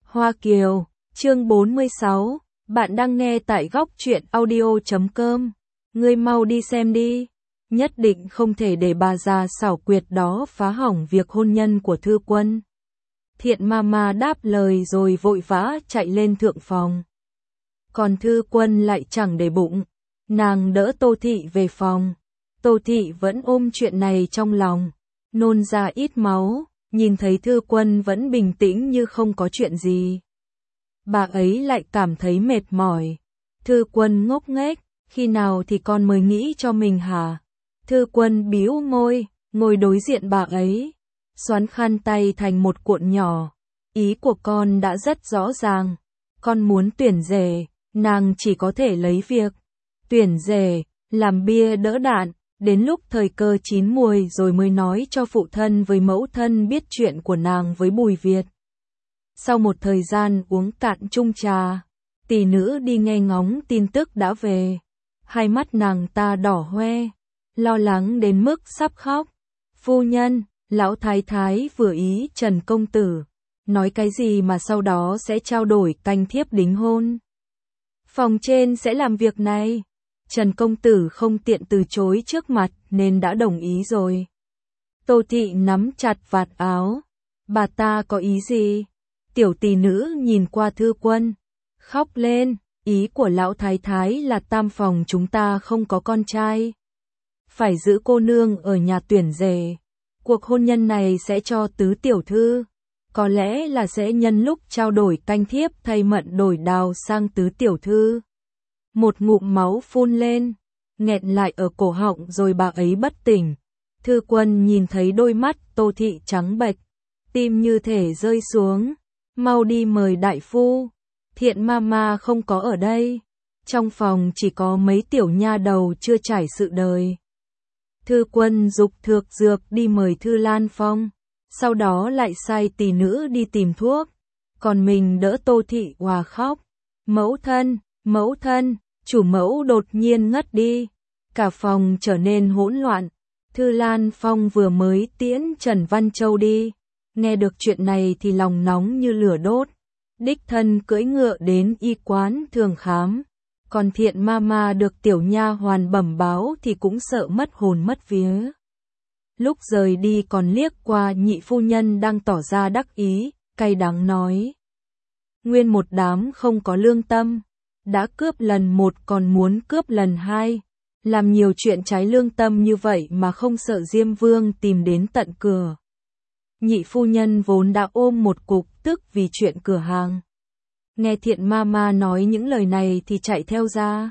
Hoa Kiều, chương 46, bạn đang nghe tại góc truyện audio.com. Ngươi mau đi xem đi. Nhất định không thể để bà già xảo quyệt đó phá hỏng việc hôn nhân của Thư Quân. Thiện Mama đáp lời rồi vội vã chạy lên thượng phòng. Còn Thư Quân lại chẳng để bụng. Nàng đỡ Tô Thị về phòng. Tô Thị vẫn ôm chuyện này trong lòng. Nôn ra ít máu, nhìn thấy Thư Quân vẫn bình tĩnh như không có chuyện gì. Bà ấy lại cảm thấy mệt mỏi. Thư Quân ngốc nghếch, khi nào thì con mới nghĩ cho mình hả? Thư Quân bĩu môi, ngồi đối diện bà ấy, xoắn khăn tay thành một cuộn nhỏ. Ý của con đã rất rõ ràng. Con muốn tuyển rể, nàng chỉ có thể lấy việc tuyển rể, làm bia đỡ đạn, đến lúc thời cơ chín muồi rồi mới nói cho phụ thân với mẫu thân biết chuyện của nàng với Bùi Việt. Sau một thời gian uống cạn chung trà, tỷ nữ đi nghe ngóng tin tức đã về. Hai mắt nàng ta đỏ hoe, lo lắng đến mức sắp khóc. Phu nhân, lão thái thái vừa ý Trần công tử, nói cái gì mà sau đó sẽ trao đổi canh thiếp đính hôn. Phòng trên sẽ làm việc này. Trần công tử không tiện từ chối trước mặt nên đã đồng ý rồi. Tô Thị nắm chặt vạt áo. Bà ta có ý gì? Tiểu tỷ nữ nhìn qua Thư Quân, khóc lên. Ý của lão thái thái là tam phòng chúng ta không có con trai, phải giữ cô nương ở nhà tuyển rể. Cuộc hôn nhân này sẽ cho tứ tiểu thư, có lẽ là sẽ nhân lúc trao đổi canh thiếp thay Mận đổi Đào sang tứ tiểu thư. Một ngụm máu phun lên, nghẹn lại ở cổ họng rồi bà ấy bất tỉnh. Thư Quân nhìn thấy đôi mắt Tô Thị trắng bệch, tim như thể rơi xuống. Mau đi mời đại phu. Thiện Mama không có ở đây. Trong phòng chỉ có mấy tiểu nha đầu chưa trải sự đời. Thư Quân giục Thược Dược đi mời Thư Lan Phong, sau đó lại sai tỷ nữ đi tìm thuốc, còn mình đỡ Tô Thị òa khóc. Mẫu thân, chủ mẫu đột nhiên ngất đi. Cả phòng trở nên hỗn loạn. Thư Lan Phong vừa mới tiễn Trần Văn Châu đi, nghe được chuyện này thì lòng nóng như lửa đốt. Đích thân cưỡi ngựa đến y quán thường khám. Còn Thiện Mama được tiểu nha hoàn bẩm báo thì cũng sợ mất hồn mất vía. Lúc rời đi còn liếc qua nhị phu nhân đang tỏ ra đắc ý, cay đắng nói. Nguyên một đám không có lương tâm, đã cướp lần một còn muốn cướp lần hai, làm nhiều chuyện trái lương tâm như vậy mà không sợ Diêm Vương tìm đến tận cửa. Nhị phu nhân vốn đã ôm một cục tức vì chuyện cửa hàng. Nghe Thiện Mama nói những lời này thì chạy theo ra.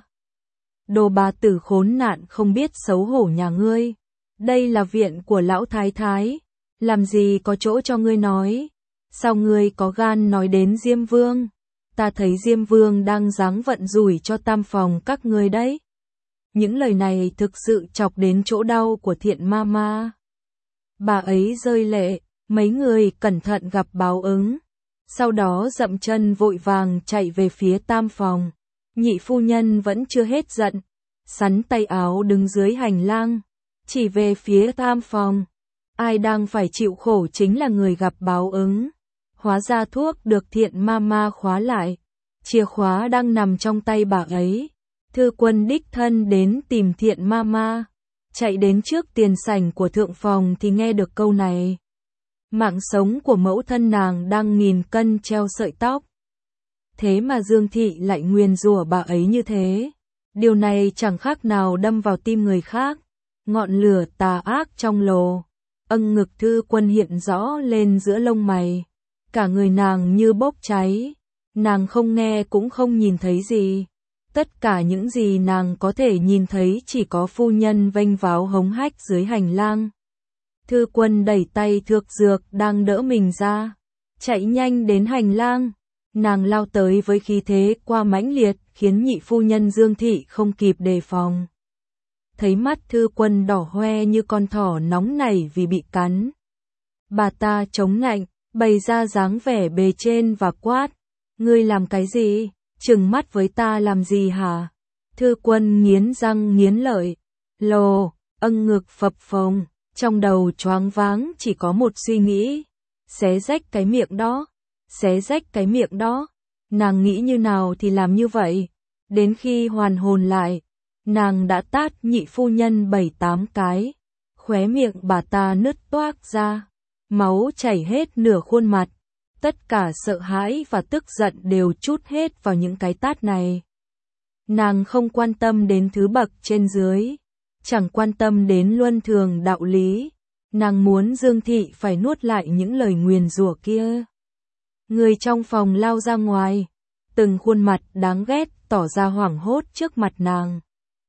Đồ bà tử khốn nạn không biết xấu hổ nhà ngươi. Đây là viện của lão thái thái. Làm gì có chỗ cho ngươi nói. Sao ngươi có gan nói đến Diêm Vương? Ta thấy Diêm Vương đang giáng vận rủi cho tam phòng các ngươi đấy. Những lời này thực sự chọc đến chỗ đau của Thiện Mama. Bà ấy rơi lệ. Mấy người cẩn thận gặp báo ứng. Sau đó dậm chân vội vàng chạy về phía tam phòng. Nhị phu nhân vẫn chưa hết giận, sắn tay áo đứng dưới hành lang, chỉ về phía tam phòng. Ai đang phải chịu khổ chính là người gặp báo ứng. Hóa ra thuốc được Thiện Mama khóa lại. Chìa khóa đang nằm trong tay bà ấy. Thư Quân đích thân đến tìm Thiện Mama. Chạy đến trước tiền sảnh của thượng phòng thì nghe được câu này. Mạng sống của mẫu thân nàng đang nghìn cân treo sợi tóc. Thế mà Dương Thị lại nguyền rủa bà ấy như thế. Điều này chẳng khác nào đâm vào tim người khác. Ngọn lửa tà ác trong lồ. Ngực Thư Quân hiện rõ lên giữa lông mày. Cả người nàng như bốc cháy. Nàng không nghe cũng không nhìn thấy gì. Tất cả những gì nàng có thể nhìn thấy chỉ có phu nhân vênh váo hống hách dưới hành lang. Thư Quân đẩy tay Thược Dược đang đỡ mình ra, chạy nhanh đến hành lang. Nàng lao tới với khí thế qua mãnh liệt khiến nhị phu nhân Dương Thị không kịp đề phòng. Thấy mắt Thư Quân đỏ hoe như con thỏ nóng nảy vì bị cắn. Bà ta chống nạnh, bày ra dáng vẻ bề trên và quát. Ngươi làm cái gì? Trừng mắt với ta làm gì hả? Thư Quân nghiến răng nghiến lợi. Ngực phập phồng. Trong đầu choáng váng chỉ có một suy nghĩ, xé rách cái miệng đó. xé rách cái miệng đó. Nàng nghĩ như nào thì làm như vậy. Đến khi hoàn hồn lại, nàng đã tát nhị phu nhân 7-8 cái. Khóe miệng bà ta nứt toác ra, máu chảy hết nửa khuôn mặt. Tất cả sợ hãi và tức giận đều trút hết vào những cái tát này. Nàng không quan tâm đến thứ bậc trên dưới, chẳng quan tâm đến luân thường đạo lý. Nàng muốn Dương Thị phải nuốt lại những lời nguyền rủa kia. Người trong phòng lao ra ngoài, từng khuôn mặt đáng ghét tỏ ra hoảng hốt trước mặt nàng.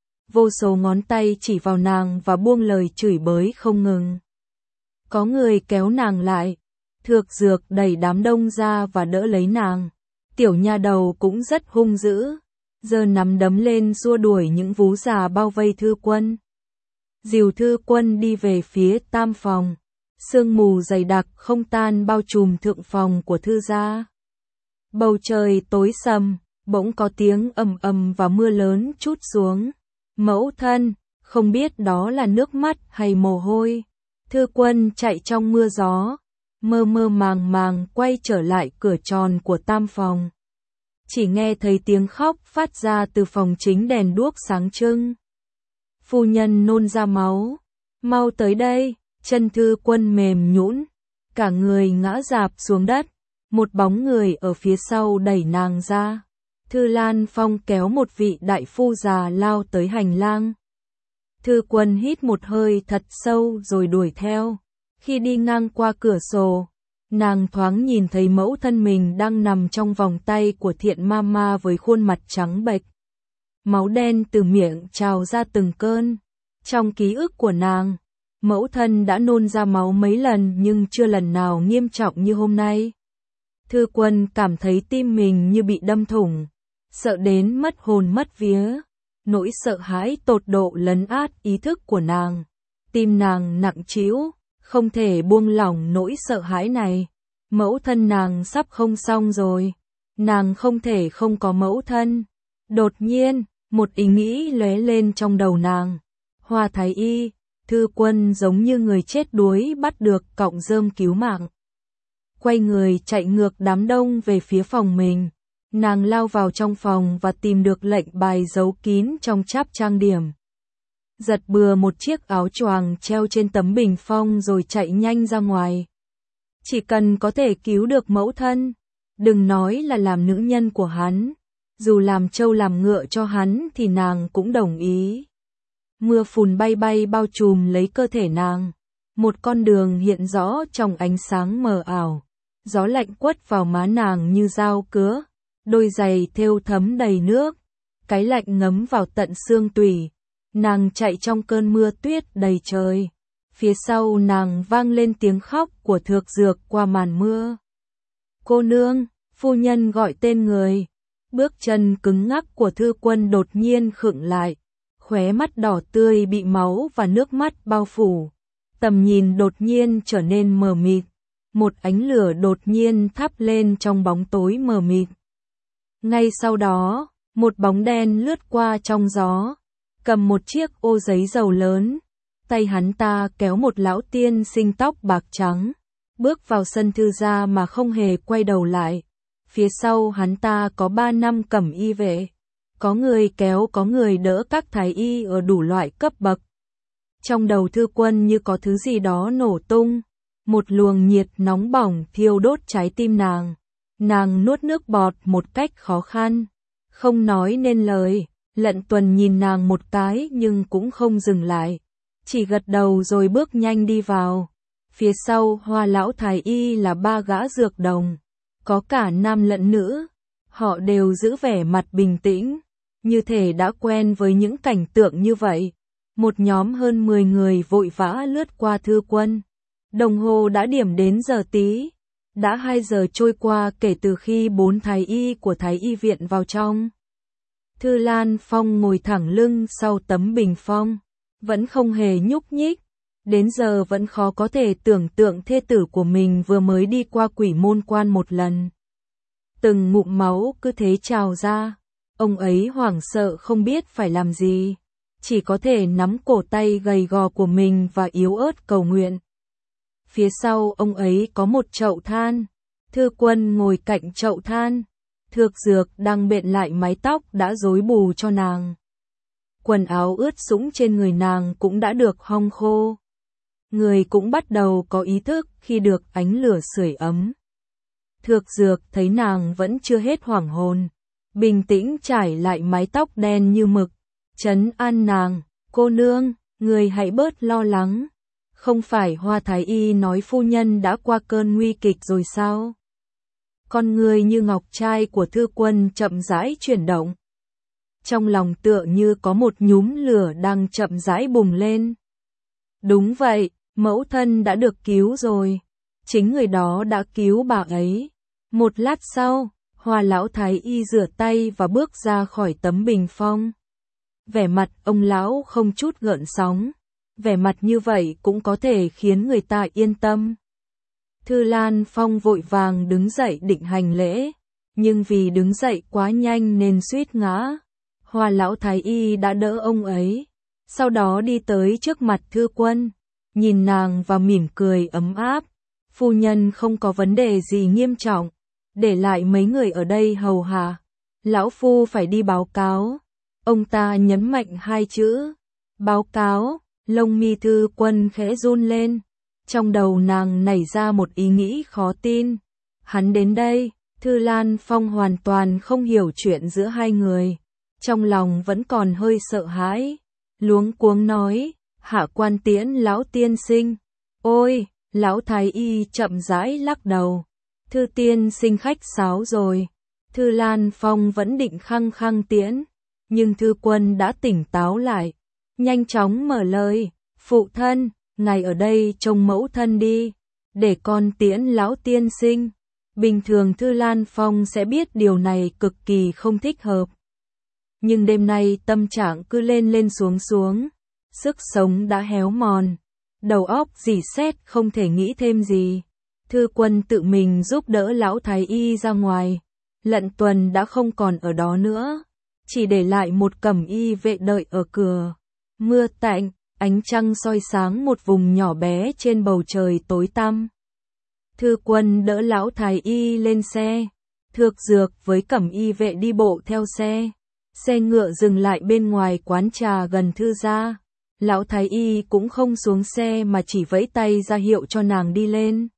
Vô số ngón tay chỉ vào nàng và buông lời chửi bới không ngừng. Có người kéo nàng lại, Thược Dược đẩy đám đông ra và đỡ lấy nàng. Tiểu nha đầu cũng rất hung dữ, giơ nắm đấm lên xua đuổi những vú già bao vây Thư Quân. Dìu Thư Quân đi về phía tam phòng. Sương mù dày đặc không tan bao trùm thượng phòng của Thư gia. Bầu trời tối sầm, bỗng có tiếng ầm ầm và mưa lớn trút xuống. Mẫu thân, không biết đó là nước mắt hay mồ hôi. Thư Quân chạy trong mưa gió, mơ mơ màng màng quay trở lại cửa tròn của tam phòng. Chỉ nghe thấy tiếng khóc phát ra từ phòng chính, đèn đuốc sáng trưng. Phu nhân nôn ra máu, mau tới đây. Chân Thư Quân mềm nhũn, cả người ngã rạp xuống đất. Một bóng người ở phía sau đẩy nàng ra. Thư Lan Phong kéo một vị đại phu già lao tới hành lang. Thư Quân hít một hơi thật sâu rồi đuổi theo. Khi đi ngang qua cửa sổ, nàng thoáng nhìn thấy mẫu thân mình đang nằm trong vòng tay của Thiện Mama với khuôn mặt trắng bệch. Máu đen từ miệng trào ra từng cơn. Trong ký ức của nàng, mẫu thân đã nôn ra máu mấy lần nhưng chưa lần nào nghiêm trọng như hôm nay. Thư Quân cảm thấy tim mình như bị đâm thủng, sợ đến mất hồn mất vía. Nỗi sợ hãi tột độ lấn át ý thức của nàng. Tim nàng nặng trĩu, không thể buông lỏng nỗi sợ hãi này. Mẫu thân nàng sắp không xong rồi. Nàng không thể không có mẫu thân. Đột nhiên, một ý nghĩ lóe lên trong đầu nàng. Hoa Thái Y. Thư Quân giống như người chết đuối bắt được cọng rơm cứu mạng. Quay người chạy ngược đám đông về phía phòng mình. Nàng lao vào trong phòng và tìm được lệnh bài giấu kín trong cháp trang điểm. Giật bừa một chiếc áo choàng treo trên tấm bình phong rồi chạy nhanh ra ngoài. Chỉ cần có thể cứu được mẫu thân, đừng nói là làm nữ nhân của hắn, dù làm trâu làm ngựa cho hắn thì nàng cũng đồng ý. Mưa phùn bay bay bao trùm lấy cơ thể nàng. Một con đường hiện rõ trong ánh sáng mờ ảo. Gió lạnh quất vào má nàng như dao cứa. Đôi giày thêu thấm đầy nước. Cái lạnh ngấm vào tận xương tủy. Nàng chạy trong cơn mưa tuyết đầy trời. Phía sau nàng vang lên tiếng khóc của Thược Dược qua màn mưa. Cô nương, phu nhân gọi tên người. Bước chân cứng ngắc của Thư Quân đột nhiên khựng lại. Khóe mắt đỏ tươi bị máu và nước mắt bao phủ. Tầm nhìn đột nhiên trở nên mờ mịt. Một ánh lửa đột nhiên thắp lên trong bóng tối mờ mịt. Ngay sau đó, một bóng đen lướt qua trong gió, cầm một chiếc ô giấy dầu lớn. Tay hắn ta kéo một lão tiên sinh tóc bạc trắng, bước vào sân Thư gia mà không hề quay đầu lại. Phía sau hắn ta có 3 năm cẩm y vệ. Có người kéo có người đỡ các thái y ở đủ loại cấp bậc. Trong đầu Thư Quân như có thứ gì đó nổ tung. Một luồng nhiệt nóng bỏng thiêu đốt trái tim nàng. Nàng nuốt nước bọt một cách khó khăn. Không nói nên lời. Lận Tuần nhìn nàng một cái nhưng cũng không dừng lại. Chỉ gật đầu rồi bước nhanh đi vào. Phía sau Hoa lão thái y là 3 gã dược đồng. Có cả nam lẫn nữ. Họ đều giữ vẻ mặt bình tĩnh. Như thể đã quen với những cảnh tượng như vậy. Một nhóm hơn 10 người vội vã lướt qua Thư Quân. Đồng hồ đã điểm đến giờ tí. Đã 2 giờ trôi qua kể từ khi 4 thái y của thái y viện vào trong. Thư Lan Phong ngồi thẳng lưng sau tấm bình phong. Vẫn không hề nhúc nhích. Đến giờ vẫn khó có thể tưởng tượng thê tử của mình vừa mới đi qua quỷ môn quan một lần. Từng ngụm máu cứ thế trào ra. Ông ấy hoảng sợ không biết phải làm gì. Chỉ có thể nắm cổ tay gầy gò của mình và yếu ớt cầu nguyện. Phía sau ông ấy có một chậu than. Thư Quân ngồi cạnh chậu than, Thược Dược đang bện lại mái tóc đã rối bù cho nàng. Quần áo ướt sũng trên người nàng cũng đã được hong khô. Người cũng bắt đầu có ý thức khi được ánh lửa sưởi ấm. Thược Dược thấy nàng vẫn chưa hết hoảng hồn, bình tĩnh trải lại mái tóc đen như mực, trấn an nàng, cô nương, người hãy bớt lo lắng. Không phải Hoa Thái Y nói phu nhân đã qua cơn nguy kịch rồi sao? Con người như ngọc trai của Thư Quân chậm rãi chuyển động. Trong lòng tựa như có một nhúm lửa đang chậm rãi bùng lên. Đúng vậy, mẫu thân đã được cứu rồi. Chính người đó đã cứu bà ấy. Một lát sau, Hoa lão Thái Y rửa tay và bước ra khỏi tấm bình phong. Vẻ mặt ông lão không chút gợn sóng. Vẻ mặt như vậy cũng có thể khiến người ta yên tâm. Thư Lan Phong vội vàng đứng dậy định hành lễ, nhưng vì đứng dậy quá nhanh nên suýt ngã. Hoa lão Thái Y đã đỡ ông ấy, sau đó đi tới trước mặt Thư Quân, nhìn nàng và mỉm cười ấm áp. Phu nhân không có vấn đề gì nghiêm trọng, để lại mấy người ở đây hầu hạ. Lão phu phải đi báo cáo. Ông ta nhấn mạnh hai chữ, báo cáo. Lông mi Thư Quân khẽ run lên, trong đầu nàng nảy ra một ý nghĩ khó tin. Hắn đến đây, Thư Lan Phong hoàn toàn không hiểu chuyện giữa hai người, trong lòng vẫn còn hơi sợ hãi, luống cuống nói, hạ quan tiễn lão tiên sinh. Ôi, lão Thái Y chậm rãi lắc đầu, Thư tiên sinh khách sáo rồi. Thư Lan Phong vẫn định khăng khăng tiễn, nhưng Thư Quân đã tỉnh táo lại. Nhanh chóng mở lời, phụ thân, ngài ở đây trông mẫu thân đi, để con tiễn lão tiên sinh. Bình thường Thư Lan Phong sẽ biết điều này cực kỳ không thích hợp. Nhưng đêm nay tâm trạng cứ lên lên xuống xuống, sức sống đã héo mòn, đầu óc rỉ sét không thể nghĩ thêm gì. Thư Quân tự mình giúp đỡ lão Thái Y ra ngoài, Lận Tuần đã không còn ở đó nữa, chỉ để lại một cẩm y vệ đợi ở cửa. Mưa tạnh, ánh trăng soi sáng một vùng nhỏ bé trên bầu trời tối tăm. Thư Quân đỡ lão Thái Y lên xe, Thược Dược với cẩm y vệ đi bộ theo xe. Xe ngựa dừng lại bên ngoài quán trà gần Thư gia. Lão Thái Y cũng không xuống xe mà chỉ vẫy tay ra hiệu cho nàng đi lên.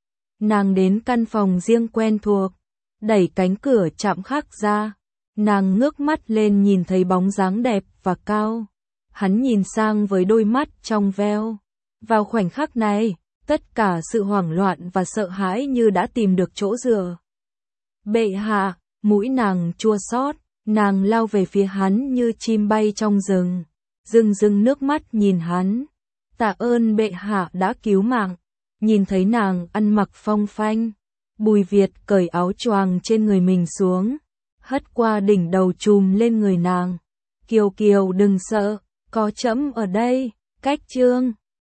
Nàng đến căn phòng riêng quen thuộc, đẩy cánh cửa chạm khắc ra. Nàng ngước mắt lên nhìn thấy bóng dáng đẹp và cao. Hắn nhìn sang với đôi mắt trong veo. Vào khoảnh khắc này, tất cả sự hoảng loạn và sợ hãi như đã tìm được chỗ dựa. Bệ hạ, mũi nàng chua xót, nàng lao về phía hắn như chim bay trong rừng. Rưng rưng nước mắt nhìn hắn. Tạ ơn bệ hạ đã cứu mạng. Nhìn thấy nàng ăn mặc phong phanh, Bùi Việt cởi áo choàng trên người mình xuống, hất qua đỉnh đầu chùm lên người nàng. Kiều Kiều đừng sợ, có trẫm ở đây. Cách chương